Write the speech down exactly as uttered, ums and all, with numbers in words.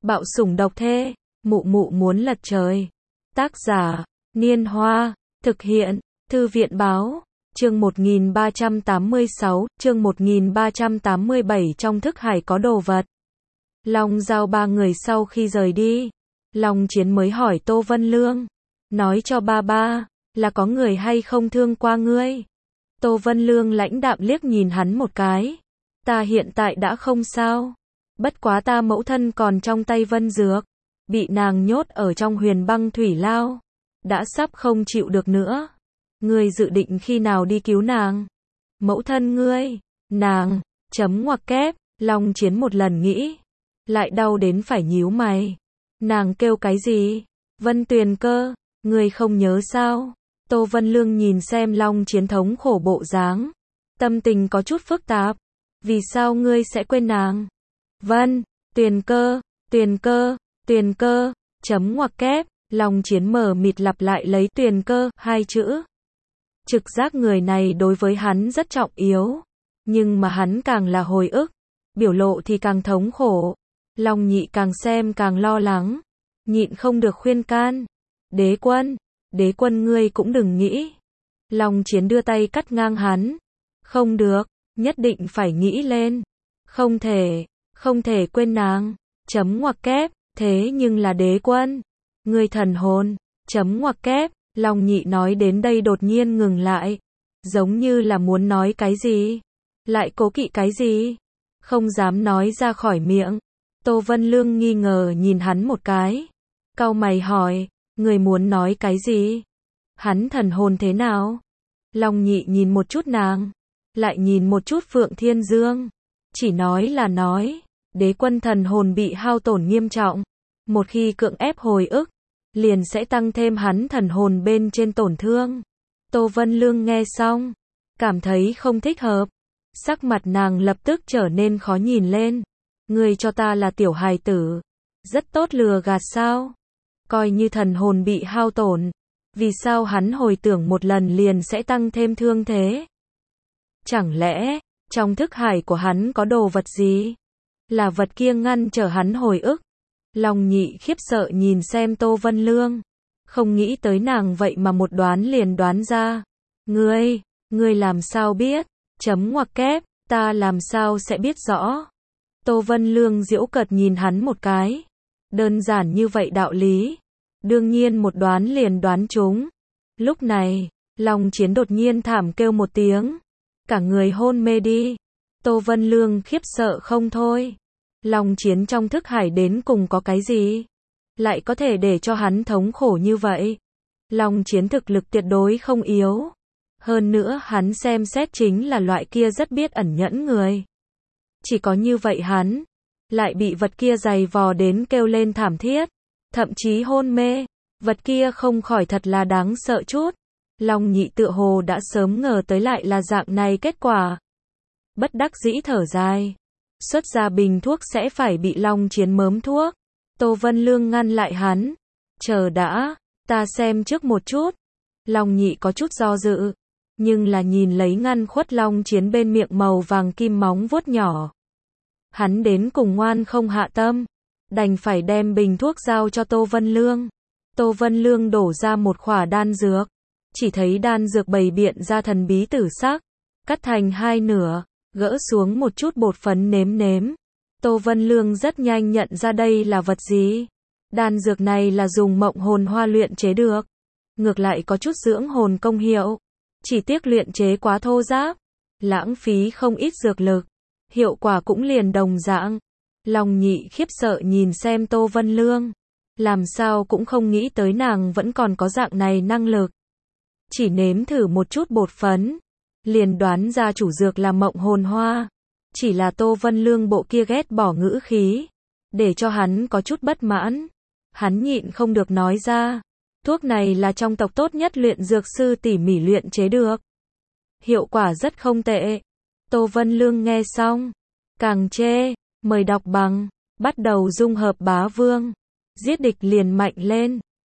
Bạo sủng độc thê, mụ mụ muốn lật trời. Tác giả, Niên Hoa, thực hiện, Thư viện Báo, chương một nghìn ba trăm tám mươi sáu, chương một nghìn ba trăm tám mươi bảy trong thức hải có đồ vật. Long Giao ba người sau khi rời đi, Long Chiến mới hỏi Tô Vân Lương, nói cho ba ba, là có người hay không thương qua ngươi. Tô Vân Lương lãnh đạm liếc nhìn hắn một cái, ta hiện tại đã không sao, bất quá ta mẫu thân còn trong tay Vân Dược, bị nàng nhốt ở trong huyền băng thủy lao, đã sắp không chịu được nữa. Ngươi dự định khi nào đi cứu nàng? Mẫu thân ngươi, nàng, chấm ngoặc kép, Long Chiến một lần nghĩ, lại đau đến phải nhíu mày. Nàng kêu cái gì? Vân Tuyền Cơ, ngươi không nhớ sao? Tô Vân Lương nhìn xem Long Chiến thống khổ bộ dáng, tâm tình có chút phức tạp. Vì sao ngươi sẽ quên nàng? Vân, Tuyền Cơ, Tuyền Cơ, Tuyền Cơ, chấm ngoặc kép, Long Chiến mờ mịt lặp lại lấy Tuyền Cơ, hai chữ. Trực giác người này đối với hắn rất trọng yếu, nhưng mà hắn càng là hồi ức, biểu lộ thì càng thống khổ. Long Nhị càng xem càng lo lắng, nhịn không được khuyên can. Đế Quân, Đế Quân ngươi cũng đừng nghĩ. Long Chiến đưa tay cắt ngang hắn. Không được, nhất định phải nghĩ lên. Không thể, không thể quên nàng. Chấm ngoặc kép, thế nhưng là Đế Quân. Ngươi thần hồn, chấm ngoặc kép. Long Nhị nói đến đây đột nhiên ngừng lại, giống như là muốn nói cái gì, lại cố kỵ cái gì, không dám nói ra khỏi miệng. Tô Vân Lương nghi ngờ nhìn hắn một cái, cau mày hỏi, người muốn nói cái gì? Hắn thần hồn thế nào? Long Nhị nhìn một chút nàng, lại nhìn một chút Phượng Thiên Dương, chỉ nói là nói, Đế Quân thần hồn bị hao tổn nghiêm trọng, một khi cưỡng ép hồi ức, liền sẽ tăng thêm hắn thần hồn bên trên tổn thương. Tô Vân Lương nghe xong, cảm thấy không thích hợp, sắc mặt nàng lập tức trở nên khó nhìn lên. Ngươi cho ta là tiểu hài tử, rất tốt lừa gạt sao? Coi như thần hồn bị hao tổn, vì sao hắn hồi tưởng một lần liền sẽ tăng thêm thương thế? Chẳng lẽ, trong thức hải của hắn có đồ vật gì? Là vật kia ngăn trở hắn hồi ức? Long Nhị khiếp sợ nhìn xem Tô Vân Lương, không nghĩ tới nàng vậy mà một đoán liền đoán ra. Ngươi, ngươi làm sao biết? Chấm ngoặc kép, ta làm sao sẽ biết rõ? Tô Vân Lương giễu cợt nhìn hắn một cái. Đơn giản như vậy đạo lý, đương nhiên một đoán liền đoán trúng. Lúc này, Long Chiến đột nhiên thảm kêu một tiếng, cả người hôn mê đi. Tô Vân Lương khiếp sợ không thôi. Long Chiến trong thức hải đến cùng có cái gì? Lại có thể để cho hắn thống khổ như vậy? Long Chiến thực lực tuyệt đối không yếu. Hơn nữa hắn xem xét chính là loại kia rất biết ẩn nhẫn người. Chỉ có như vậy hắn, lại bị vật kia giày vò đến kêu lên thảm thiết, thậm chí hôn mê. Vật kia không khỏi thật là đáng sợ chút. Long Nhị tựa hồ đã sớm ngờ tới lại là dạng này kết quả. Bất đắc dĩ thở dài. Xuất ra bình thuốc sẽ phải bị Long Chiến mớm thuốc. Tô Vân Lương ngăn lại hắn. Chờ đã, ta xem trước một chút. Long Nhị có chút do dự, nhưng là nhìn lấy ngăn khuất Long Chiến bên miệng màu vàng kim móng vuốt nhỏ. Hắn đến cùng ngoan không hạ tâm, đành phải đem bình thuốc giao cho Tô Vân Lương. Tô Vân Lương đổ ra một khỏa đan dược, chỉ thấy đan dược bày biện ra thần bí tử sắc, cắt thành hai nửa. Gỡ xuống một chút bột phấn nếm nếm. Tô Vân Lương rất nhanh nhận ra đây là vật gì. Đan dược này là dùng mộng hồn hoa luyện chế được. Ngược lại có chút dưỡng hồn công hiệu. Chỉ tiếc luyện chế quá thô ráp, lãng phí không ít dược lực. Hiệu quả cũng liền đồng dạng. Long Nhị khiếp sợ nhìn xem Tô Vân Lương. Làm sao cũng không nghĩ tới nàng vẫn còn có dạng này năng lực. Chỉ nếm thử một chút bột phấn, liền đoán ra chủ dược là mộng hồn hoa. Chỉ là Tô Vân Lương bộ kia ghét bỏ ngữ khí, để cho hắn có chút bất mãn. Hắn nhịn không được nói ra, thuốc này là trong tộc tốt nhất luyện dược sư tỉ mỉ luyện chế được. Hiệu quả rất không tệ. Tô Vân Lương nghe xong, càng chê, mời đọc bằng, bắt đầu dung hợp bá vương. Giết địch liền mạnh lên.